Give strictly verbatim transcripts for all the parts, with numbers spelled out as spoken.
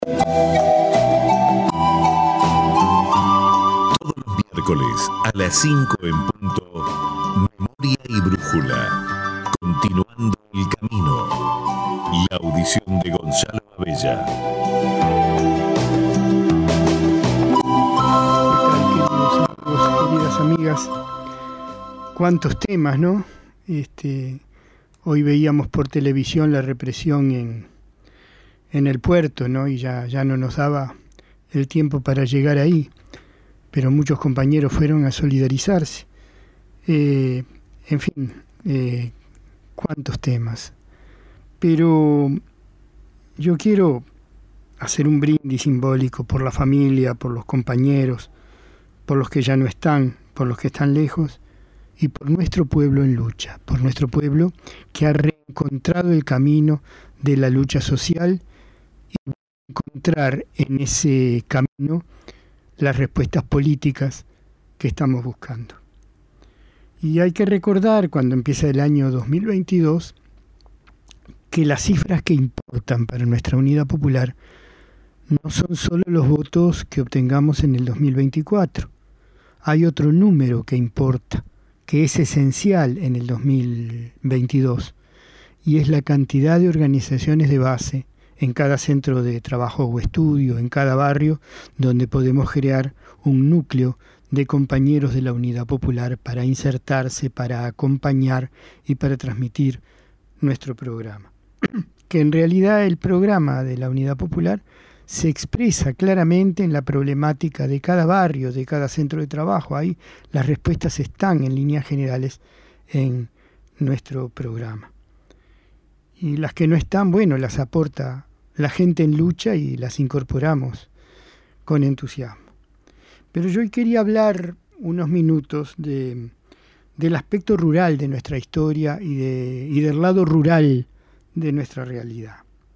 Todos los miércoles a las cinco en punto, Memoria y Brújula. Continuando el camino. La audición de Gonzalo Abella. ¿Qué tal, queridos amigos, queridas amigas? Cuántos temas, ¿no? Este, hoy veíamos por televisión la represión en, en el puerto, ¿no? Y ya, ya no nos daba el tiempo para llegar ahí, pero muchos compañeros fueron a solidarizarse. Eh, en fin, eh, cuántos temas. Pero yo quiero hacer un brindis simbólico por la familia, por los compañeros, por los que ya no están, por los que están lejos, y por nuestro pueblo en lucha, por nuestro pueblo que ha reencontrado el camino de la lucha social y va a encontrar en ese camino las respuestas políticas que estamos buscando. Y hay que recordar, cuando empieza el año dos mil veintidós, que las cifras que importan para nuestra unidad popular no son solo los votos que obtengamos en el dos mil veinticuatro. Hay otro número que importa, que es esencial en el dos mil veintidós, y es la cantidad de organizaciones de base en cada centro de trabajo o estudio, en cada barrio, donde podemos crear un núcleo de compañeros de la unidad popular para insertarse, para acompañar y para transmitir nuestro programa. Que en realidad el programa de la Unidad Popular se expresa claramente en la problemática de cada barrio, de cada centro de trabajo. Ahí las respuestas están en líneas generales en nuestro programa. Y las que no están, bueno, las aporta la gente en lucha y las incorporamos con entusiasmo. Pero yo hoy quería hablar unos minutos de, del aspecto rural de nuestra historia y, de, y del lado rural de nuestra realidad.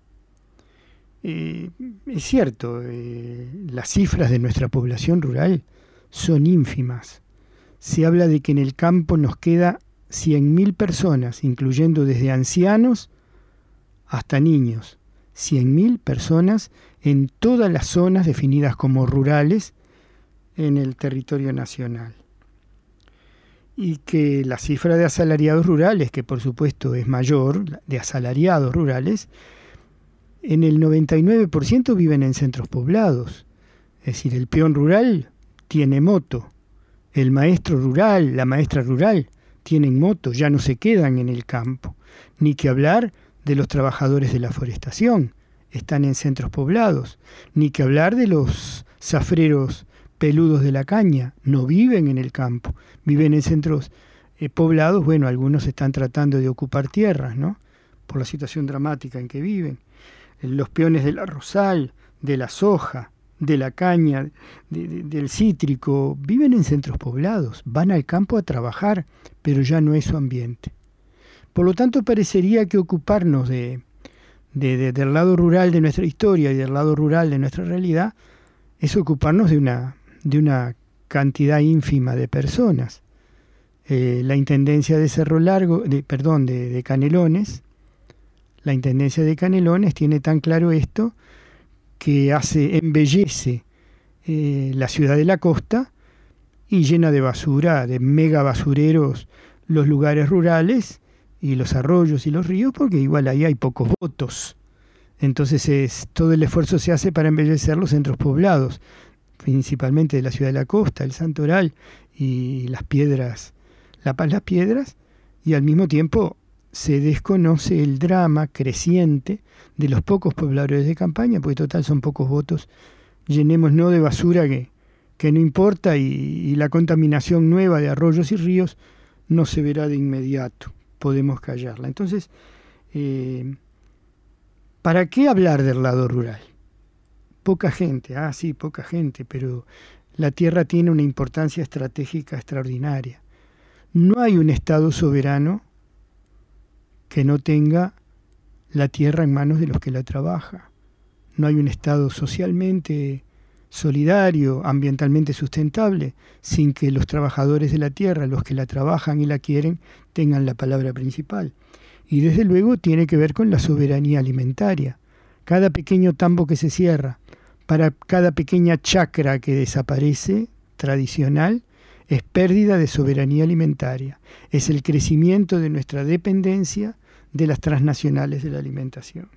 Eh, es cierto, eh, las cifras de nuestra población rural son ínfimas. Se habla de que en el campo nos queda cien mil personas, incluyendo desde ancianos hasta niños. cien mil personas en todas las zonas definidas como rurales en el territorio nacional. Y que la cifra de asalariados rurales, que por supuesto es mayor, de asalariados rurales, en el noventa y nueve por ciento viven en centros poblados. Es decir, el peón rural tiene moto, el maestro rural, la maestra rural tienen moto, ya no se quedan en el campo. Ni que hablar de los trabajadores de la forestación, están en centros poblados. Ni que hablar de los zafreros peludos de la caña, no viven en el campo, viven en centros eh, poblados. Bueno, algunos están tratando de ocupar tierras, ¿no?, por la situación dramática en que viven. Los peones del arrozal, de la soja, de la caña, de, de, del cítrico, viven en centros poblados, van al campo a trabajar, pero ya no es su ambiente. Por lo tanto, parecería que ocuparnos de, de, de, del lado rural de nuestra historia y del lado rural de nuestra realidad es ocuparnos de una de una cantidad ínfima de personas. Eh, la Intendencia de Cerro Largo, de, perdón, de, de Canelones, la Intendencia de Canelones tiene tan claro esto que hace, embellece eh, la ciudad de la costa y llena de basura, de mega basureros, los lugares rurales y los arroyos y los ríos, porque igual ahí hay pocos votos. Entonces es, todo el esfuerzo se hace para embellecer los centros poblados, principalmente de la ciudad de la costa, el Santoral y las Piedras, La Paz, Las Piedras, y al mismo tiempo se desconoce el drama creciente de los pocos pobladores de campaña, porque total son pocos votos. Llenemos no de basura que, que no importa, y, y la contaminación nueva de arroyos y ríos no se verá de inmediato, podemos callarla. Entonces, eh, ¿para qué hablar del lado rural? Poca gente, ah sí, poca gente, pero la tierra tiene una importancia estratégica extraordinaria. No hay un Estado soberano que no tenga la tierra en manos de los que la trabajan. No hay un Estado socialmente solidario, ambientalmente sustentable, sin que los trabajadores de la tierra, los que la trabajan y la quieren, tengan la palabra principal. Y desde luego tiene que ver con la soberanía alimentaria, cada pequeño tambo que se cierra, para cada pequeña chacra que desaparece, tradicional, es pérdida de soberanía alimentaria, es el crecimiento de nuestra dependencia de las transnacionales de la alimentación.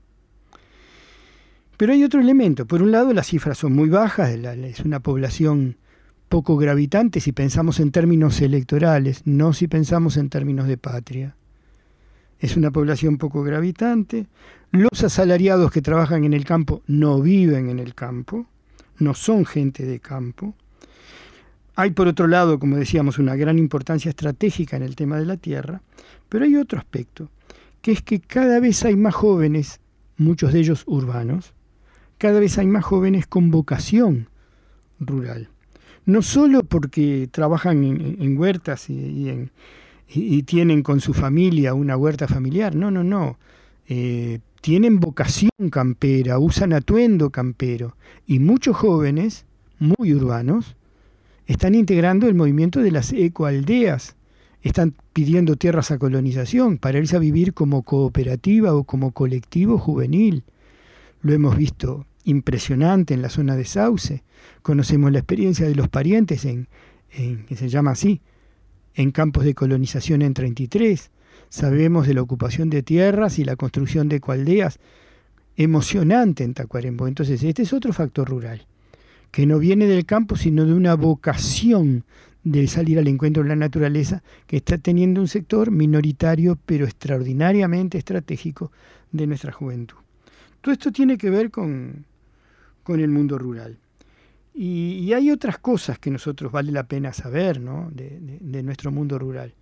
Pero hay otro elemento. Por un lado, las cifras son muy bajas, es una población poco gravitante si pensamos en términos electorales, no si pensamos en términos de patria. Es una población poco gravitante. Los asalariados que trabajan en el campo no viven en el campo, no son gente de campo. Hay, por otro lado, como decíamos, una gran importancia estratégica en el tema de la tierra, pero hay otro aspecto, que es que cada vez hay más jóvenes, muchos de ellos urbanos, cada vez hay más jóvenes con vocación rural. No solo porque trabajan en, en huertas y, y, en, y, y tienen con su familia una huerta familiar, no, no, no. Eh, tienen vocación campera, usan atuendo campero. Y muchos jóvenes, muy urbanos, están integrando el movimiento de las ecoaldeas. Están pidiendo tierras a colonización para irse a vivir como cooperativa o como colectivo juvenil. Lo hemos visto impresionante en la zona de Sauce. Conocemos la experiencia de los parientes en, en que se llama así, en campos de colonización en treinta y tres. Sabemos de la ocupación de tierras y la construcción de ecoaldeas emocionante en Tacuarembó. Entonces, este es otro factor rural, que no viene del campo, sino de una vocación de salir al encuentro de la naturaleza que está teniendo un sector minoritario, pero extraordinariamente estratégico de nuestra juventud. Todo esto tiene que ver con, con el mundo rural. Y, y hay otras cosas que nosotros vale la pena saber, ¿no?, de, de, de nuestro mundo rural.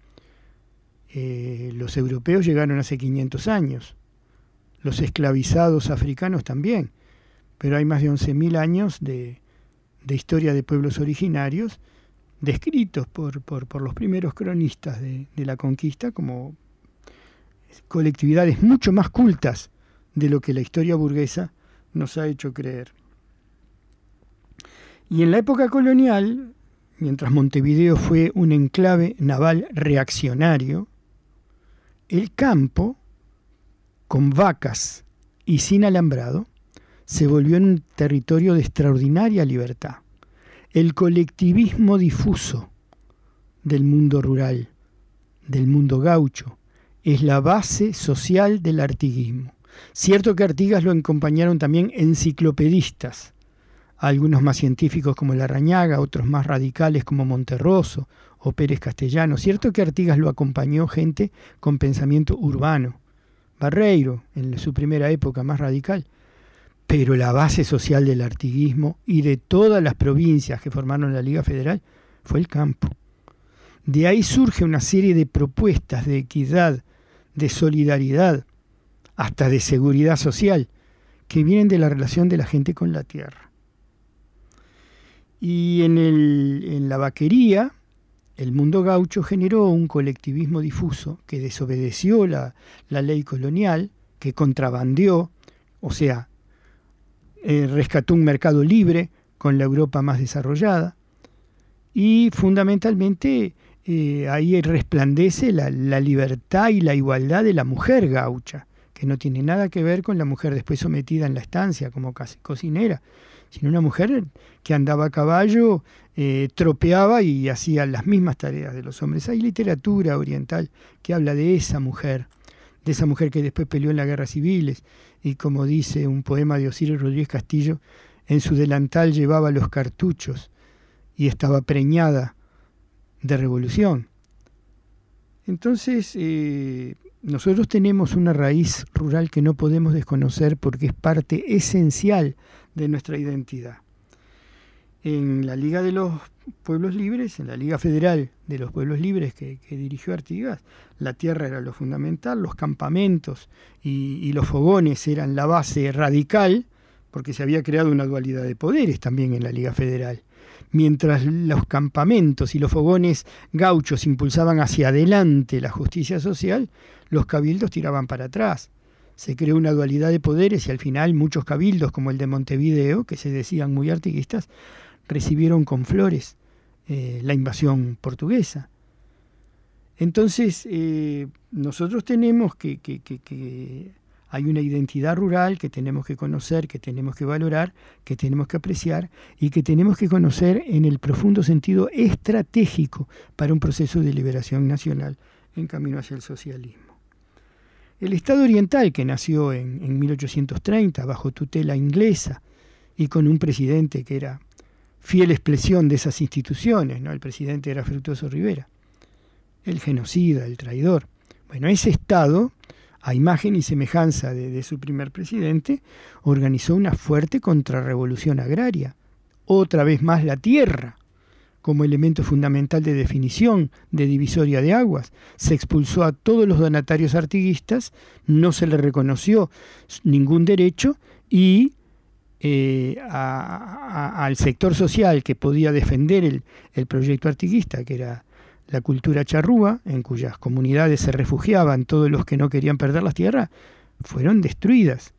Eh, los europeos llegaron hace quinientos años, los esclavizados africanos también, pero hay más de once mil años de, de historia de pueblos originarios descritos por, por, por los primeros cronistas de, de la conquista como colectividades mucho más cultas de lo que la historia burguesa nos ha hecho creer. Y en la época colonial, mientras Montevideo fue un enclave naval reaccionario, el campo, con vacas y sin alambrado, se volvió en un territorio de extraordinaria libertad. El colectivismo difuso del mundo rural, del mundo gaucho, es la base social del artiguismo. Cierto que Artigas lo acompañaron también enciclopedistas, algunos más científicos como Larrañaga, otros más radicales como Monterroso o Pérez Castellano. Cierto que Artigas lo acompañó gente con pensamiento urbano, Barreiro en su primera época más radical, pero la base social del artiguismo y de todas las provincias que formaron la Liga Federal fue el campo. De ahí surge una serie de propuestas de equidad, de solidaridad, hasta de seguridad social, que vienen de la relación de la gente con la tierra. Y en, el, en la vaquería, el mundo gaucho generó un colectivismo difuso que desobedeció la, la ley colonial, que contrabandeó, o sea, eh, rescató un mercado libre con la Europa más desarrollada, y fundamentalmente eh, ahí resplandece la, la libertad y la igualdad de la mujer gaucha, que no tiene nada que ver con la mujer después sometida en la estancia como cocinera, sino una mujer que andaba a caballo, eh, tropeaba y hacía las mismas tareas de los hombres. Hay literatura oriental que habla de esa mujer, de esa mujer que después peleó en las guerras civiles, y como dice un poema de Osirio Rodríguez Castillo, en su delantal llevaba los cartuchos y estaba preñada de revolución. Entonces, eh, nosotros tenemos una raíz rural que no podemos desconocer porque es parte esencial de nuestra identidad. En la Liga de los Pueblos Libres, en la Liga Federal de los Pueblos Libres que, que dirigió Artigas, la tierra era lo fundamental, los campamentos y, y los fogones eran la base radical, porque se había creado una dualidad de poderes también en la Liga Federal. Mientras los campamentos y los fogones gauchos impulsaban hacia adelante la justicia social, los cabildos tiraban para atrás. Se creó una dualidad de poderes y al final muchos cabildos, como el de Montevideo, que se decían muy artiguistas, recibieron con flores eh, la invasión portuguesa. Entonces, eh, nosotros tenemos que, que, que, que Hay una identidad rural que tenemos que conocer, que tenemos que valorar, que tenemos que apreciar y que tenemos que conocer en el profundo sentido estratégico para un proceso de liberación nacional en camino hacia el socialismo. El Estado oriental, que nació en, en mil ochocientos treinta bajo tutela inglesa y con un presidente que era fiel expresión de esas instituciones, ¿no? El presidente era Fructuoso Rivera, el genocida, el traidor. Bueno, ese Estado, a imagen y semejanza de, de su primer presidente, organizó una fuerte contrarrevolución agraria. Otra vez más la tierra, como elemento fundamental de definición, de divisoria de aguas. Se expulsó a todos los donatarios artiguistas, no se le reconoció ningún derecho y eh, a, a, al sector social que podía defender el, el proyecto artiguista, que era la cultura charrúa, en cuyas comunidades se refugiaban todos los que no querían perder las tierras, fueron destruidas.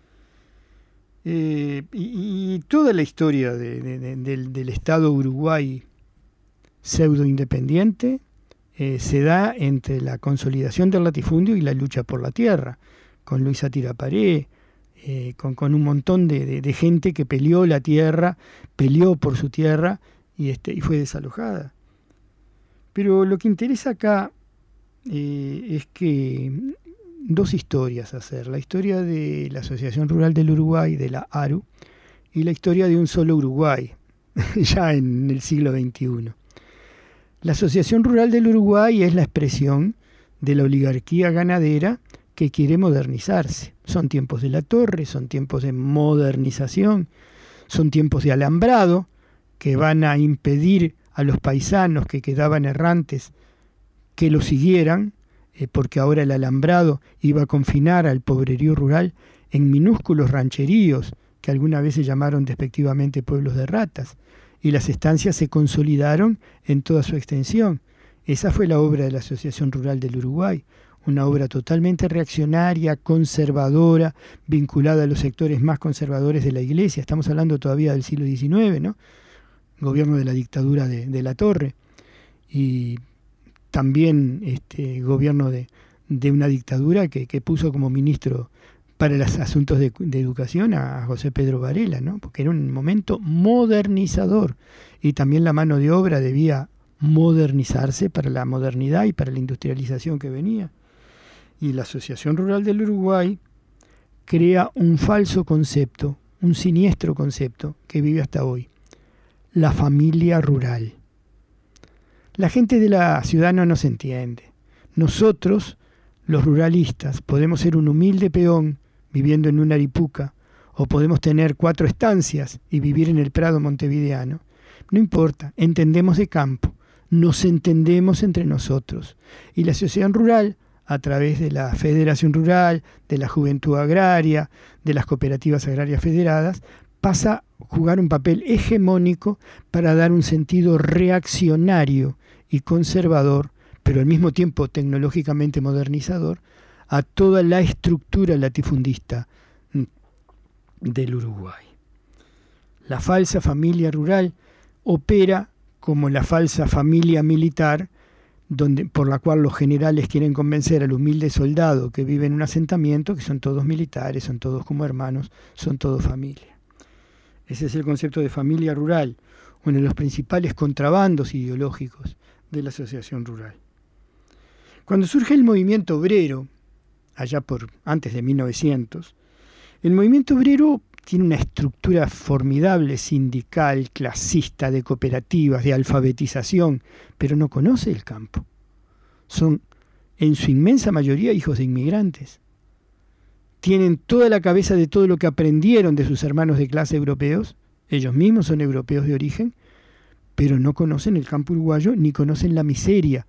Eh, y, y toda la historia de, de, de, del, del Estado Uruguay pseudo independiente eh, se da entre la consolidación del latifundio y la lucha por la tierra, con Luisa Tiraparé, eh, con, con un montón de, de, de gente que peleó la tierra, peleó por su tierra y, este, y fue desalojada. Pero lo que interesa acá eh, es que dos historias hacer, la historia de la Asociación Rural del Uruguay, de la A R U, y la historia de un solo Uruguay, ya en el siglo veintiuno. La Asociación Rural del Uruguay es la expresión de la oligarquía ganadera que quiere modernizarse. Son tiempos de la torre, son tiempos de modernización, son tiempos de alambrado que van a impedir a los paisanos que quedaban errantes que lo siguieran, eh, porque ahora el alambrado iba a confinar al pobrerío rural en minúsculos rancheríos que alguna vez se llamaron despectivamente pueblos de ratas, y las estancias se consolidaron en toda su extensión. Esa fue la obra de la Asociación Rural del Uruguay, una obra totalmente reaccionaria, conservadora, vinculada a los sectores más conservadores de la Iglesia. Estamos hablando todavía del siglo diecinueve, ¿no? Gobierno de la dictadura de, de la Torre, y también este gobierno de, de una dictadura que, que puso como ministro para los asuntos de, de educación a José Pedro Varela, ¿no? Porque era un momento modernizador y también la mano de obra debía modernizarse para la modernidad y para la industrialización que venía. Y la Asociación Rural del Uruguay crea un falso concepto, un siniestro concepto que vive hasta hoy: la familia rural. La gente de la ciudad no nos entiende. Nosotros, los ruralistas, podemos ser un humilde peón viviendo en una aripuca, o podemos tener cuatro estancias y vivir en el Prado montevideano. No importa, entendemos de campo, nos entendemos entre nosotros. Y la asociación rural, a través de la Federación Rural, de la Juventud Agraria, de las cooperativas agrarias federadas, pasa a jugar un papel hegemónico para dar un sentido reaccionario y conservador, pero al mismo tiempo tecnológicamente modernizador, a toda la estructura latifundista del Uruguay. La falsa familia rural opera como la falsa familia militar, donde, por la cual los generales quieren convencer al humilde soldado que vive en un asentamiento que son todos militares, son todos como hermanos, son todos familia. Ese es el concepto de familia rural, uno de los principales contrabandos ideológicos de la asociación rural. Cuando surge el movimiento obrero, allá por antes de mil novecientos, el movimiento obrero tiene una estructura formidable, sindical, clasista, de cooperativas, de alfabetización, pero no conoce el campo. Son, en su inmensa mayoría, hijos de inmigrantes. Tienen toda la cabeza de todo lo que aprendieron de sus hermanos de clase europeos, ellos mismos son europeos de origen, pero no conocen el campo uruguayo ni conocen la miseria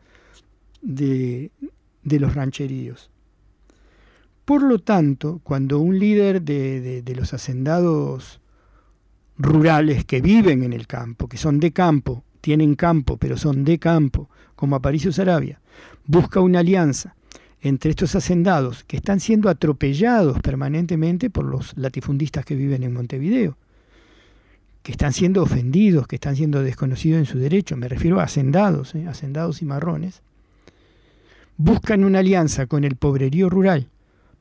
de, de los rancheríos. Por lo tanto, cuando un líder de, de, de los hacendados rurales que viven en el campo, que son de campo, tienen campo, pero son de campo, como Aparicio Saravia, busca una alianza entre estos hacendados que están siendo atropellados permanentemente por los latifundistas que viven en Montevideo, que están siendo ofendidos, que están siendo desconocidos en su derecho, me refiero a hacendados, ¿eh? hacendados y marrones, buscan una alianza con el pobrerío rural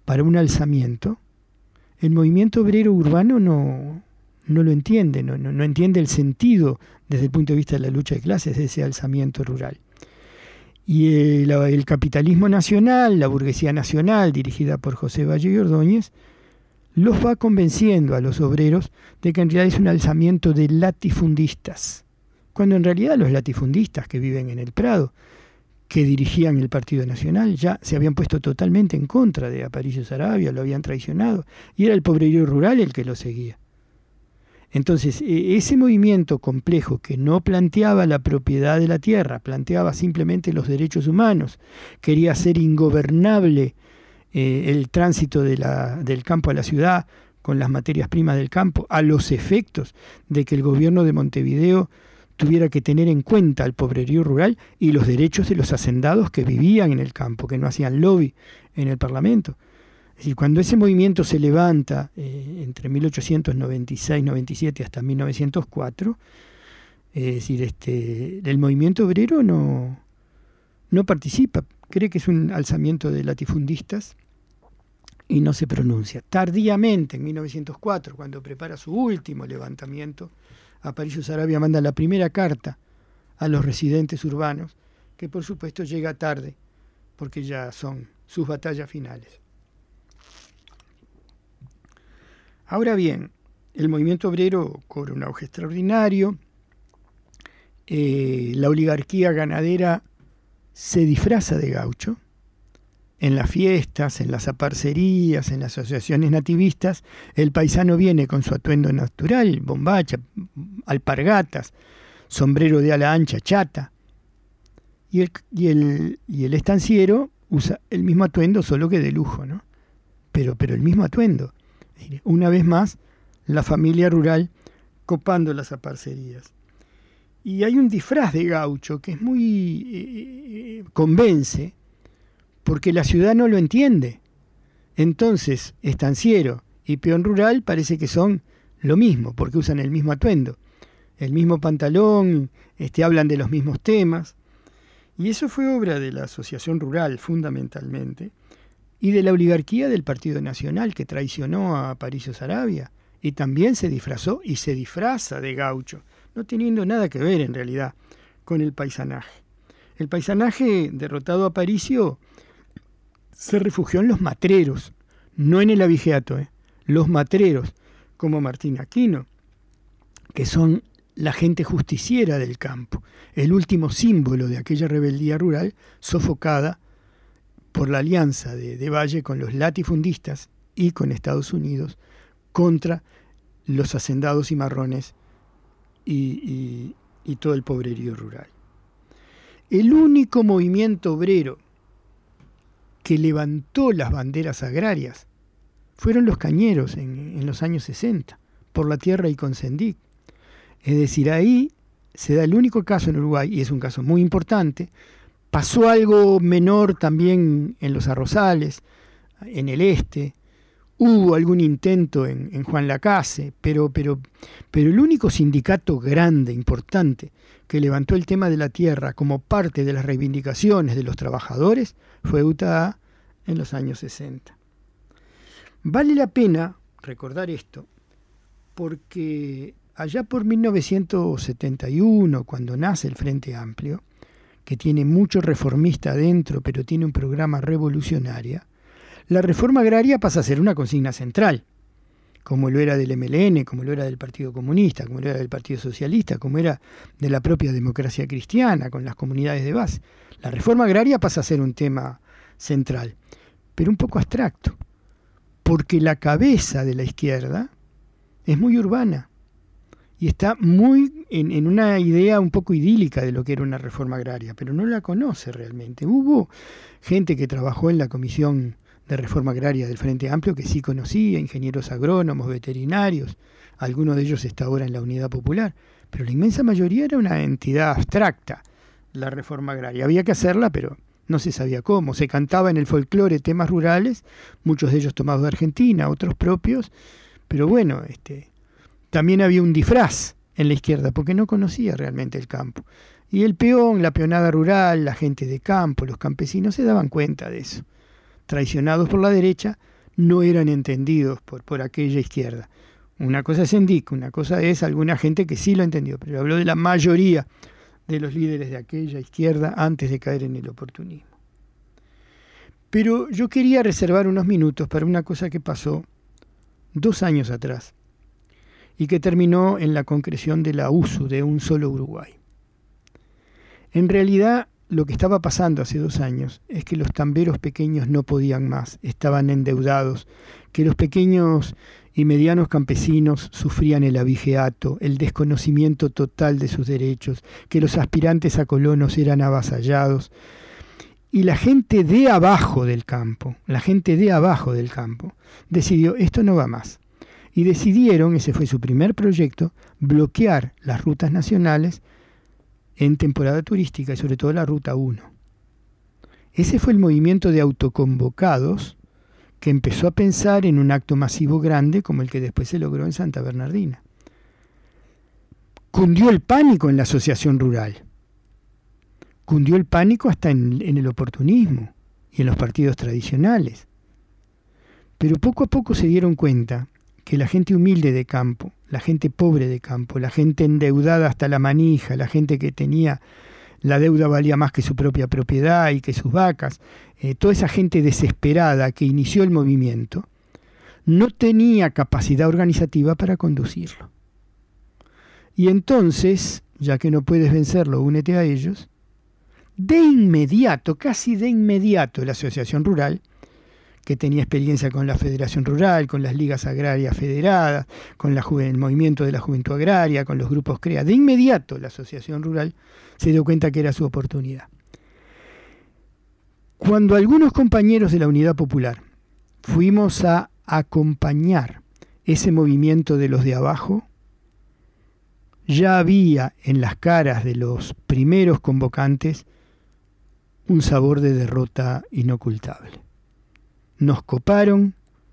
para un alzamiento, el movimiento obrero urbano no, no lo entiende, no, no, no entiende el sentido desde el punto de vista de la lucha de clases de ese alzamiento rural. Y el, el capitalismo nacional, la burguesía nacional, dirigida por José Valle y Ordóñez, los va convenciendo a los obreros de que en realidad es un alzamiento de latifundistas, cuando en realidad los latifundistas que viven en el Prado, que dirigían el Partido Nacional, ya se habían puesto totalmente en contra de Aparicio Saravia, lo habían traicionado, y era el pobrerío rural el que lo seguía. Entonces, ese movimiento complejo que no planteaba la propiedad de la tierra, planteaba simplemente los derechos humanos, quería hacer ingobernable eh, el tránsito de la, del campo a la ciudad con las materias primas del campo, a los efectos de que el gobierno de Montevideo tuviera que tener en cuenta al pobrerío rural y los derechos de los hacendados que vivían en el campo, que no hacían lobby en el Parlamento. Es decir, cuando ese movimiento se levanta eh, entre mil ochocientos noventa y seis noventa y siete hasta mil novecientos cuatro, es decir, este, el movimiento obrero no, no participa, cree que es un alzamiento de latifundistas y no se pronuncia. Tardíamente, en mil novecientos cuatro, cuando prepara su último levantamiento, Aparicio Saravia manda la primera carta a los residentes urbanos, que por supuesto llega tarde, porque ya son sus batallas finales. Ahora bien, el movimiento obrero cobra un auge extraordinario, eh, la oligarquía ganadera se disfraza de gaucho. En las fiestas, en las aparcerías, en las asociaciones nativistas, el paisano viene con su atuendo natural, bombacha, alpargatas, sombrero de ala ancha, chata. Y el, y el, y el estanciero usa el mismo atuendo, solo que de lujo, ¿no? Pero, pero el mismo atuendo. Es decir, una vez más, la familia rural copando las aparcerías. Y hay un disfraz de gaucho que es muy... Eh, convence, porque la ciudad no lo entiende. Entonces, estanciero y peón rural parece que son lo mismo, porque usan el mismo atuendo, el mismo pantalón, este, hablan de los mismos temas. Y eso fue obra de la Asociación Rural, fundamentalmente, y de la oligarquía del Partido Nacional, que traicionó a Aparicio Saravia, y también se disfrazó y se disfraza de gaucho, no teniendo nada que ver, en realidad, con el paisanaje. El paisanaje, derrotado a Aparicio, se refugió en los matreros, no en el abigeato, ¿eh? Los matreros, como Martín Aquino, que son la gente justiciera del campo, el último símbolo de aquella rebeldía rural sofocada por la alianza de, de Valle con los latifundistas y con Estados Unidos contra los hacendados y marrones y, y, y todo el pobrerío rural. El único movimiento obrero que levantó las banderas agrarias fueron los cañeros en, en los años sesenta, por la tierra y con Sendic. Es decir, ahí se da el único caso en Uruguay, y es un caso muy importante. Pasó algo menor también en los arrozales, en el este. Hubo algún intento en, en Juan Lacase, pero, pero, pero el único sindicato grande, importante, que levantó el tema de la tierra como parte de las reivindicaciones de los trabajadores fue U T A A en los años sesenta. Vale la pena recordar esto, porque allá por mil novecientos setenta y uno, cuando nace el Frente Amplio, que tiene mucho reformista adentro, pero tiene un programa revolucionario, la reforma agraria pasa a ser una consigna central, como lo era del M L N, como lo era del Partido Comunista, como lo era del Partido Socialista, como era de la propia democracia cristiana, con las comunidades de base. La reforma agraria pasa a ser un tema central, pero un poco abstracto, porque la cabeza de la izquierda es muy urbana y está muy en, en una idea un poco idílica de lo que era una reforma agraria, pero no la conoce realmente. Hubo gente que trabajó en la Comisión de Reforma Agraria del Frente Amplio que sí conocía, ingenieros agrónomos, veterinarios, algunos de ellos está ahora en la Unidad Popular, pero la inmensa mayoría era una entidad abstracta, la reforma agraria. Había que hacerla, pero no se sabía cómo. Se cantaba en el folclore temas rurales, muchos de ellos tomados de Argentina, otros propios, pero bueno, este, también había un disfraz en la izquierda, porque no conocía realmente el campo. Y el peón, la peonada rural, la gente de campo, los campesinos se daban cuenta de eso. Traicionados por la derecha, no eran entendidos por, por aquella izquierda. Una cosa es Sendik, una cosa es alguna gente que sí lo entendió, pero yo hablo de la mayoría de los líderes de aquella izquierda antes de caer en el oportunismo. Pero yo quería reservar unos minutos para una cosa que pasó dos años atrás y que terminó en la concreción de la U S U, de Un Solo Uruguay. En realidad, lo que estaba pasando hace dos años es que los tamberos pequeños no podían más, estaban endeudados, que los pequeños y medianos campesinos sufrían el abigeato, el desconocimiento total de sus derechos, que los aspirantes a colonos eran avasallados. Y la gente de abajo del campo, la gente de abajo del campo, decidió, esto no va más. Y decidieron, ese fue su primer proyecto, bloquear las rutas nacionales en temporada turística y sobre todo la Ruta uno. Ese fue el movimiento de autoconvocados que empezó a pensar en un acto masivo grande como el que después se logró en Santa Bernardina. Cundió el pánico en la asociación rural. Cundió el pánico hasta en, en el oportunismo y en los partidos tradicionales. Pero poco a poco se dieron cuenta que la gente humilde de campo, la gente pobre de campo, la gente endeudada hasta la manija, la gente que tenía la deuda valía más que su propia propiedad y que sus vacas, eh, toda esa gente desesperada que inició el movimiento, no tenía capacidad organizativa para conducirlo. Y entonces, ya que no puedes vencerlo, únete a ellos. De inmediato, casi de inmediato, la Asociación Rural, que tenía experiencia con la Federación Rural, con las ligas agrarias federadas, con la juven- el movimiento de la juventud agraria, con los grupos CREA, de inmediato la Asociación Rural se dio cuenta que era su oportunidad. Cuando algunos compañeros de la Unidad Popular fuimos a acompañar ese movimiento de los de abajo, ya había en las caras de los primeros convocantes un sabor de derrota inocultable. Nos coparon,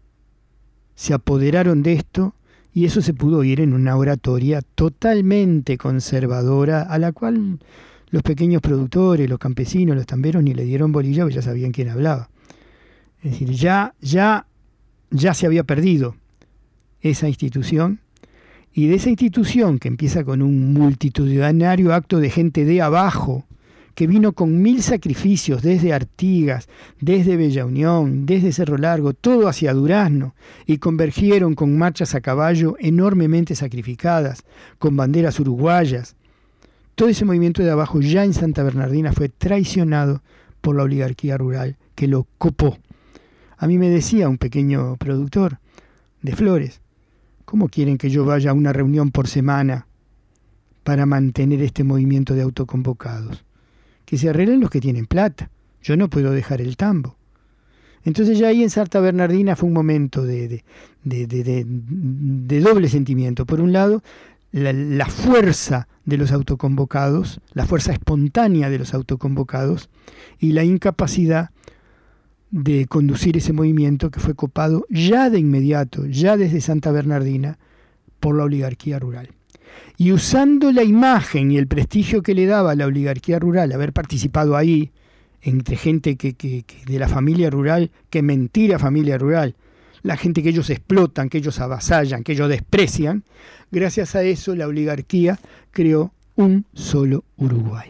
se apoderaron de esto y eso se pudo oír en una oratoria totalmente conservadora a la cual los pequeños productores, los campesinos, los tamberos ni le dieron bolilla porque ya sabían quién hablaba. Es decir, ya, ya, ya se había perdido esa institución. Y de esa institución que empieza con un multitudinario acto de gente de abajo, que vino con mil sacrificios desde Artigas, desde Bella Unión, desde Cerro Largo, todo hacia Durazno, y convergieron con marchas a caballo enormemente sacrificadas, con banderas uruguayas. Todo ese movimiento de abajo ya en Santa Bernardina fue traicionado por la oligarquía rural que lo copó. A mí me decía un pequeño productor de flores, ¿cómo quieren que yo vaya a una reunión por semana para mantener este movimiento de autoconvocados? Que se arreglen los que tienen plata. Yo no puedo dejar el tambo. Entonces ya ahí en Santa Bernardina fue un momento de, de, de, de, de, de doble sentimiento. Por un lado, la, la fuerza de los autoconvocados, la fuerza espontánea de los autoconvocados y la incapacidad de conducir ese movimiento que fue copado ya de inmediato, ya desde Santa Bernardina, por la oligarquía rural. Y usando la imagen y el prestigio que le daba a la oligarquía rural haber participado ahí, entre gente que, que, que de la familia rural, que mentira familia rural, la gente que ellos explotan, que ellos avasallan, que ellos desprecian, gracias a eso la oligarquía creó un solo Uruguay.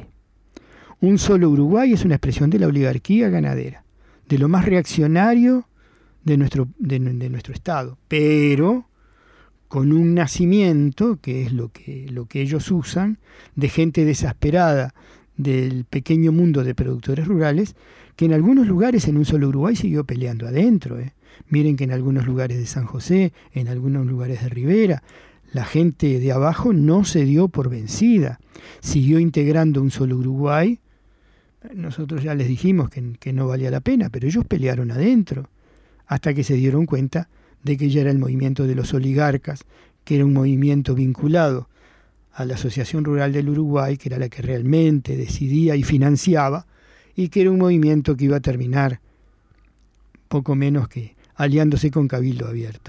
Un solo Uruguay es una expresión de la oligarquía ganadera, de lo más reaccionario de nuestro, de, de nuestro Estado, pero con un nacimiento, que es lo que, lo que ellos usan, de gente desesperada del pequeño mundo de productores rurales, que en algunos lugares en un solo Uruguay siguió peleando adentro. ¿eh? Miren que en algunos lugares de San José, en algunos lugares de Rivera, la gente de abajo no se dio por vencida, siguió integrando un solo Uruguay. Nosotros ya les dijimos que, que no valía la pena, pero ellos pelearon adentro, hasta que se dieron cuenta de que ya era el movimiento de los oligarcas, que era un movimiento vinculado a la Asociación Rural del Uruguay, que era la que realmente decidía y financiaba, y que era un movimiento que iba a terminar poco menos que aliándose con Cabildo Abierto.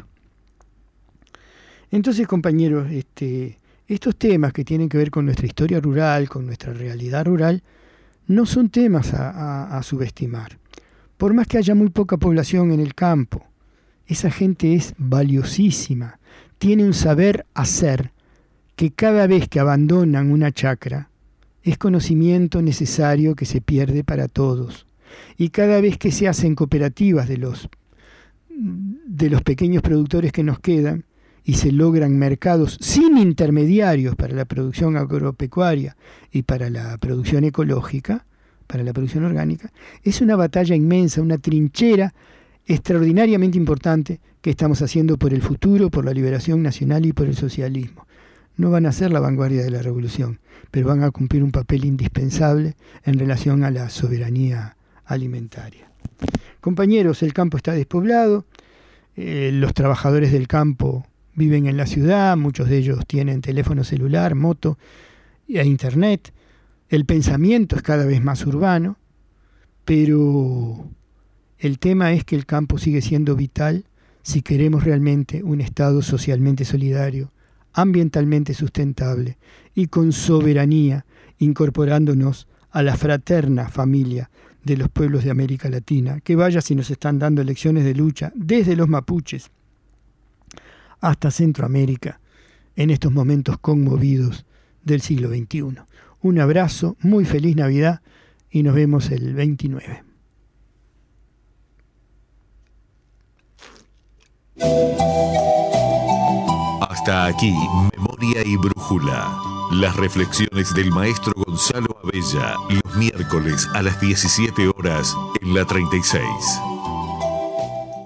Entonces, compañeros, este, estos temas que tienen que ver con nuestra historia rural, con nuestra realidad rural, no son temas a, a, a subestimar. Por más que haya muy poca población en el campo, Esa gente es valiosísima, tiene un saber hacer que cada vez que abandonan una chacra es conocimiento necesario que se pierde para todos. Y cada vez que se hacen cooperativas de los, de los pequeños productores que nos quedan y se logran mercados sin intermediarios para la producción agropecuaria y para la producción ecológica, para la producción orgánica, es una batalla inmensa, una trinchera extraordinariamente importante que estamos haciendo por el futuro, por la liberación nacional y por el socialismo. No van a ser la vanguardia de la revolución, pero van a cumplir un papel indispensable en relación a la soberanía alimentaria. Compañeros, el campo está despoblado, eh, los trabajadores del campo viven en la ciudad, muchos de ellos tienen teléfono celular, moto e internet. El pensamiento es cada vez más urbano, pero el tema es que el campo sigue siendo vital si queremos realmente un Estado socialmente solidario, ambientalmente sustentable y con soberanía, incorporándonos a la fraterna familia de los pueblos de América Latina, que vaya si nos están dando lecciones de lucha desde los mapuches hasta Centroamérica en estos momentos conmovidos del siglo veintiuno. Un abrazo, muy feliz Navidad y nos vemos el veintinueve. Hasta aquí, Memoria y Brújula. Las reflexiones del maestro Gonzalo Abella, los miércoles a las diecisiete horas en la treinta y seis.